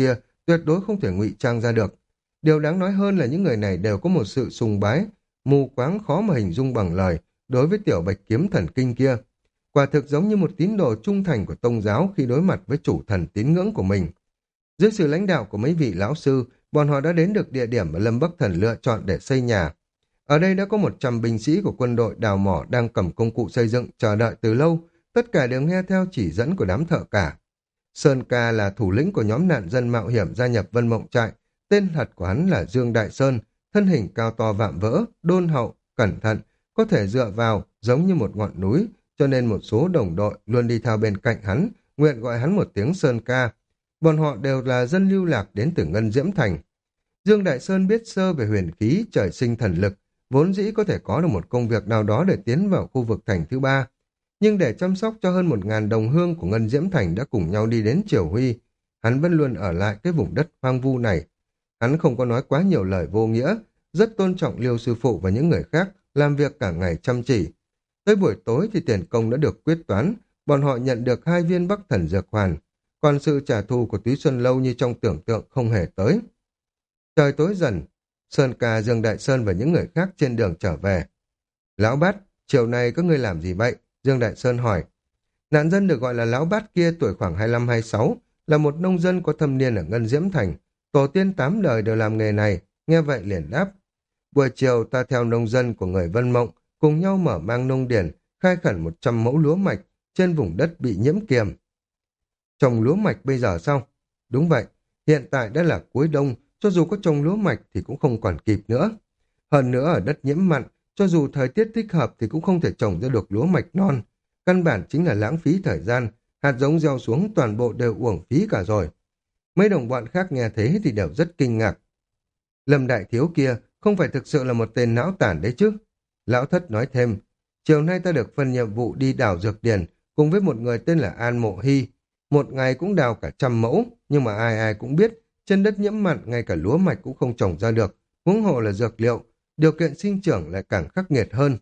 tuyệt đối không thể ngụy trang ra được. Điều đáng nói hơn là những người này đều có một sự sùng bái, mù quáng khó mà hình dung bằng lời, đối với tiểu bạch kiếm thần kinh kia. Quả thực giống như một tín đồ trung thành của tông giáo khi đối mặt với chủ thần tín ngưỡng của mình. Dưới sự lãnh đạo của mấy vị lão sư, bọn họ đã đến được địa điểm mà Lâm Bắc Thần lựa chọn để xây nhà. Ở đây đã có một trăm binh sĩ của quân đội đào mỏ đang cầm công cụ xây dựng chờ đợi từ lâu, tất cả đều nghe theo chỉ dẫn của đám thợ cả. Sơn Ca là thủ lĩnh của nhóm nạn dân mạo hiểm gia nhập Vân Mộng Trại, tên thật của hắn là Dương Đại Sơn, thân hình cao to vạm vỡ, đôn hậu, cẩn thận, có thể dựa vào giống như một ngọn núi, cho nên một số đồng đội luôn đi theo bên cạnh hắn, nguyện gọi hắn một tiếng Sơn Ca. Bọn họ đều là dân lưu lạc đến từ Ngân Diễm Thành. Dương Đại Sơn biết sơ về huyền khí, trời sinh thần lực, vốn dĩ có thể có được một công việc nào đó để tiến vào khu vực thành thứ ba. Nhưng để chăm sóc cho hơn một ngàn đồng hương của Ngân Diễm Thành đã cùng nhau đi đến Triều Huy, hắn vẫn luôn ở lại cái vùng đất hoang vu này. Hắn không có nói quá nhiều lời vô nghĩa, rất tôn trọng Liêu sư phụ và những người khác, làm việc cả ngày chăm chỉ. Tới buổi tối thì tiền công đã được quyết toán, bọn họ nhận được hai viên Bắc Thần Dược Hoàn, còn sự trả thù của Túy Xuân Lâu như trong tưởng tượng không hề tới. Trời tối dần, Sơn Ca, Dương Đại Sơn và những người khác trên đường trở về. Lão Bát, chiều nay các ngươi làm gì vậy? Dương Đại Sơn hỏi. Nạn dân được gọi là Lão Bát kia tuổi khoảng hai lăm hai mươi sáu, là một nông dân có thâm niên ở Ngân Diễm Thành. Tổ tiên tám đời đều làm nghề này, nghe vậy liền đáp. Buổi chiều ta theo nông dân của người Vân Mộng, cùng nhau mở mang nông điển, khai khẩn một trăm mẫu lúa mạch trên vùng đất bị nhiễm kiềm. Trồng lúa mạch bây giờ sao? Đúng vậy, hiện tại đã là cuối đông, cho dù có trồng lúa mạch thì cũng không còn kịp nữa. Hơn nữa ở đất nhiễm mặn, cho dù thời tiết thích hợp thì cũng không thể trồng ra được lúa mạch non. Căn bản chính là lãng phí thời gian, hạt giống gieo xuống toàn bộ đều uổng phí cả rồi. Mấy đồng bọn khác nghe thế thì đều rất kinh ngạc. Lâm Đại Thiếu kia không phải thực sự là một tên não tản đấy chứ? Lão Thất nói thêm, chiều nay ta được phân nhiệm vụ đi đào dược điển cùng với một người tên là An Mộ Hy. Một ngày cũng đào cả trăm mẫu, nhưng mà ai ai cũng biết, trên đất nhiễm mặn ngay cả lúa mạch cũng không trồng ra được, huống hồ là dược liệu, điều kiện sinh trưởng lại càng khắc nghiệt hơn.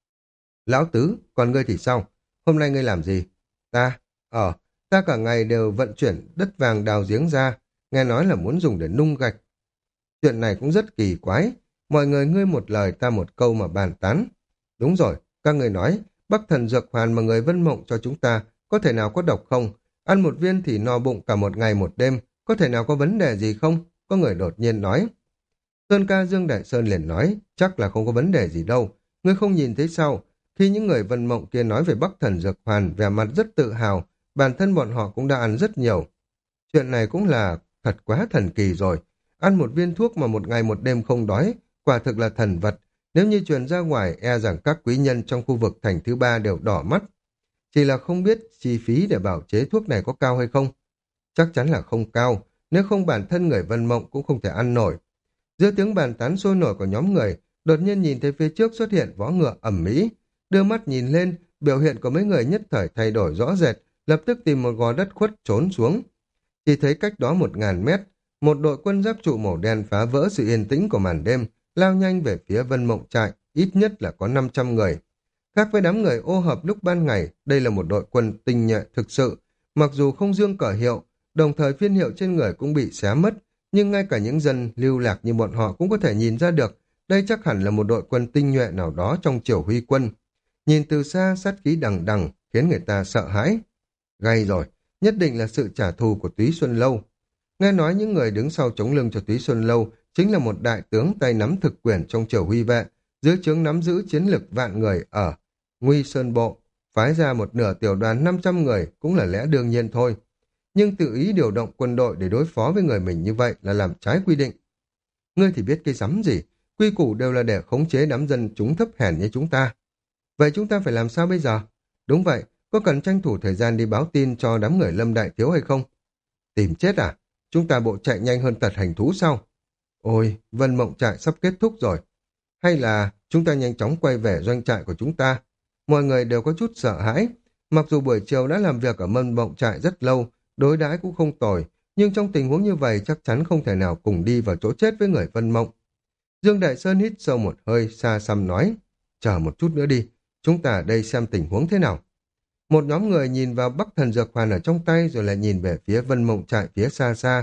Lão Tứ, còn ngươi thì sao? Hôm nay ngươi làm gì? Ta, ờ, ta cả ngày đều vận chuyển đất vàng đào giếng ra, nghe nói là muốn dùng để nung gạch. Chuyện này cũng rất kỳ quái, mọi người ngươi một lời ta một câu mà bàn tán. Đúng rồi, các người nói, Bắc Thần Dược Hoàn mà người Vân Mộng cho chúng ta, có thể nào có độc không? Ăn một viên thì no bụng cả một ngày một đêm, có thể nào có vấn đề gì không? Có người đột nhiên nói. Sơn Ca, Dương Đại Sơn liền nói, chắc là không có vấn đề gì đâu. Ngươi không nhìn thấy sao? Khi những người Vân Mộng kia nói về Bắc Thần Dược Hoàn, vẻ mặt rất tự hào, bản thân bọn họ cũng đã ăn rất nhiều. Chuyện này cũng là thật quá thần kỳ rồi. Ăn một viên thuốc mà một ngày một đêm không đói, quả thực là thần vật. Nếu như truyền ra ngoài, e rằng các quý nhân trong khu vực thành thứ ba đều đỏ mắt. Chỉ là không biết chi phí để bảo chế thuốc này có cao hay không. Chắc chắn là không cao, nếu không bản thân người Vân Mộng cũng không thể ăn nổi. Giữa tiếng bàn tán sôi nổi của nhóm người, đột nhiên nhìn thấy phía trước xuất hiện vó ngựa ẩm mỹ. Đưa mắt nhìn lên, biểu hiện của mấy người nhất thời thay đổi rõ rệt, lập tức tìm một gò đất khuất trốn xuống. Chỉ thấy cách đó một ngàn mét, một đội quân giáp trụ màu đen phá vỡ sự yên tĩnh của màn đêm, lao nhanh về phía Vân Mộng Trại, ít nhất là có năm trăm người. Khác với đám người ô hợp lúc ban ngày, đây là một đội quân tinh nhuệ thực sự, mặc dù không dương cờ hiệu, đồng thời phiên hiệu trên người cũng bị xé mất, nhưng ngay cả những dân lưu lạc như bọn họ cũng có thể nhìn ra được, đây chắc hẳn là một đội quân tinh nhuệ nào đó trong Triều Huy quân. Nhìn từ xa sát khí đằng đằng, khiến người ta sợ hãi. Gay rồi, nhất định là sự trả thù của Túy Xuân Lâu. Nghe nói những người đứng sau chống lưng cho Túy Xuân Lâu chính là một đại tướng tay nắm thực quyền trong Triều Huy vệ, dưới trướng nắm giữ chiến lực vạn người ở Nguy Sơn Bộ, phái ra một nửa tiểu đoàn năm trăm người cũng là lẽ đương nhiên thôi. Nhưng tự ý điều động quân đội để đối phó với người mình như vậy là làm trái quy định. Ngươi thì biết cái rắm gì, quy củ đều là để khống chế đám dân chúng thấp hèn như chúng ta. Vậy chúng ta phải làm sao bây giờ? Đúng vậy, có cần tranh thủ thời gian đi báo tin cho đám người Lâm Đại Thiếu hay không? Tìm chết à? Chúng ta bộ chạy nhanh hơn tật hành thú sao? Ôi, Vân Mộng Trại sắp kết thúc rồi. Hay là chúng ta nhanh chóng quay về doanh trại của chúng ta? Mọi người đều có chút sợ hãi. Mặc dù buổi chiều đã làm việc ở Vân Mộng Trại rất lâu, đối đãi cũng không tồi, nhưng trong tình huống như vậy chắc chắn không thể nào cùng đi vào chỗ chết với người Vân Mộng. Dương Đại Sơn hít sâu một hơi, xa xăm nói, chờ một chút nữa đi, chúng ta ở đây xem tình huống thế nào. Một nhóm người nhìn vào Bắc Thần Dược Hoàn ở trong tay rồi lại nhìn về phía Vân Mộng Trại phía xa xa,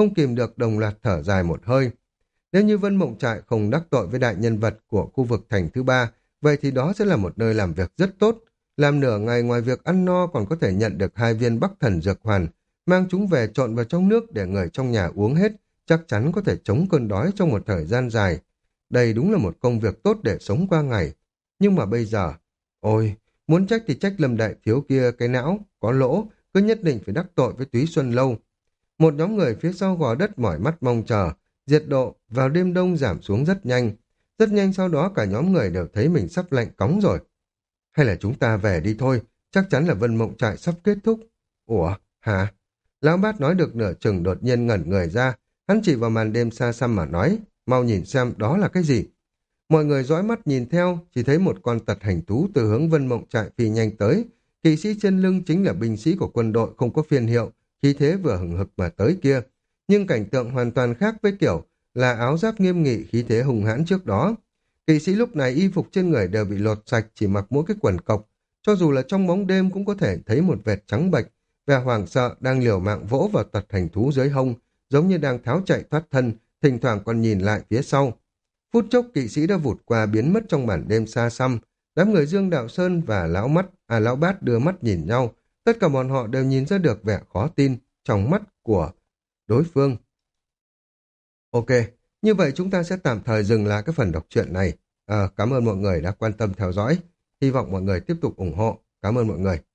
không kìm được đồng loạt thở dài một hơi. Nếu như Vân Mộng Trại không đắc tội với đại nhân vật của khu vực thành thứ ba, vậy thì đó sẽ là một nơi làm việc rất tốt. Làm nửa ngày ngoài việc ăn no còn có thể nhận được hai viên Bắc Thần Dược Hoàn, mang chúng về trộn vào trong nước để người trong nhà uống hết, chắc chắn có thể chống cơn đói trong một thời gian dài. Đây đúng là một công việc tốt để sống qua ngày. Nhưng mà bây giờ, ôi, muốn trách thì trách Lâm Đại Thiếu kia cái não, có lỗ, cứ nhất định phải đắc tội với Túy Xuân Lâu. Một nhóm người phía sau gò đất mỏi mắt mong chờ, nhiệt độ vào đêm đông giảm xuống rất nhanh. Rất nhanh sau đó cả nhóm người đều thấy mình sắp lạnh cóng rồi. Hay là chúng ta về đi thôi, chắc chắn là Vân Mộng Trại sắp kết thúc. Ủa, hả? Lão Bát nói được nửa chừng đột nhiên ngẩn người ra, hắn chỉ vào màn đêm xa xăm mà nói, mau nhìn xem đó là cái gì. Mọi người dõi mắt nhìn theo, chỉ thấy một con tật hành thú từ hướng Vân Mộng Trại phi nhanh tới. Kỵ sĩ trên lưng chính là binh sĩ của quân đội không có phiên hiệu, khí thế vừa hừng hực mà tới kia. Nhưng cảnh tượng hoàn toàn khác với kiểu là áo giáp nghiêm nghị khí thế hùng hãn trước đó. Kỵ sĩ lúc này y phục trên người đều bị lột sạch, chỉ mặc mỗi cái quần cộc. Cho dù là trong bóng đêm cũng có thể thấy một vệt trắng bệch, vẻ hoảng sợ đang liều mạng vỗ vào tật hành thú dưới hông, giống như đang tháo chạy thoát thân, thỉnh thoảng còn nhìn lại phía sau. Phút chốc kỵ sĩ đã vụt qua biến mất trong màn đêm xa xăm. Đám người Dương Đạo Sơn và lão mắt, à lão Bát đưa mắt nhìn nhau. Tất cả bọn họ đều nhìn ra được vẻ khó tin trong mắt của đối phương. Ok, như vậy chúng ta sẽ tạm thời dừng lại cái phần đọc truyện này. À, cảm ơn mọi người đã quan tâm theo dõi. Hy vọng mọi người tiếp tục ủng hộ. Cảm ơn mọi người.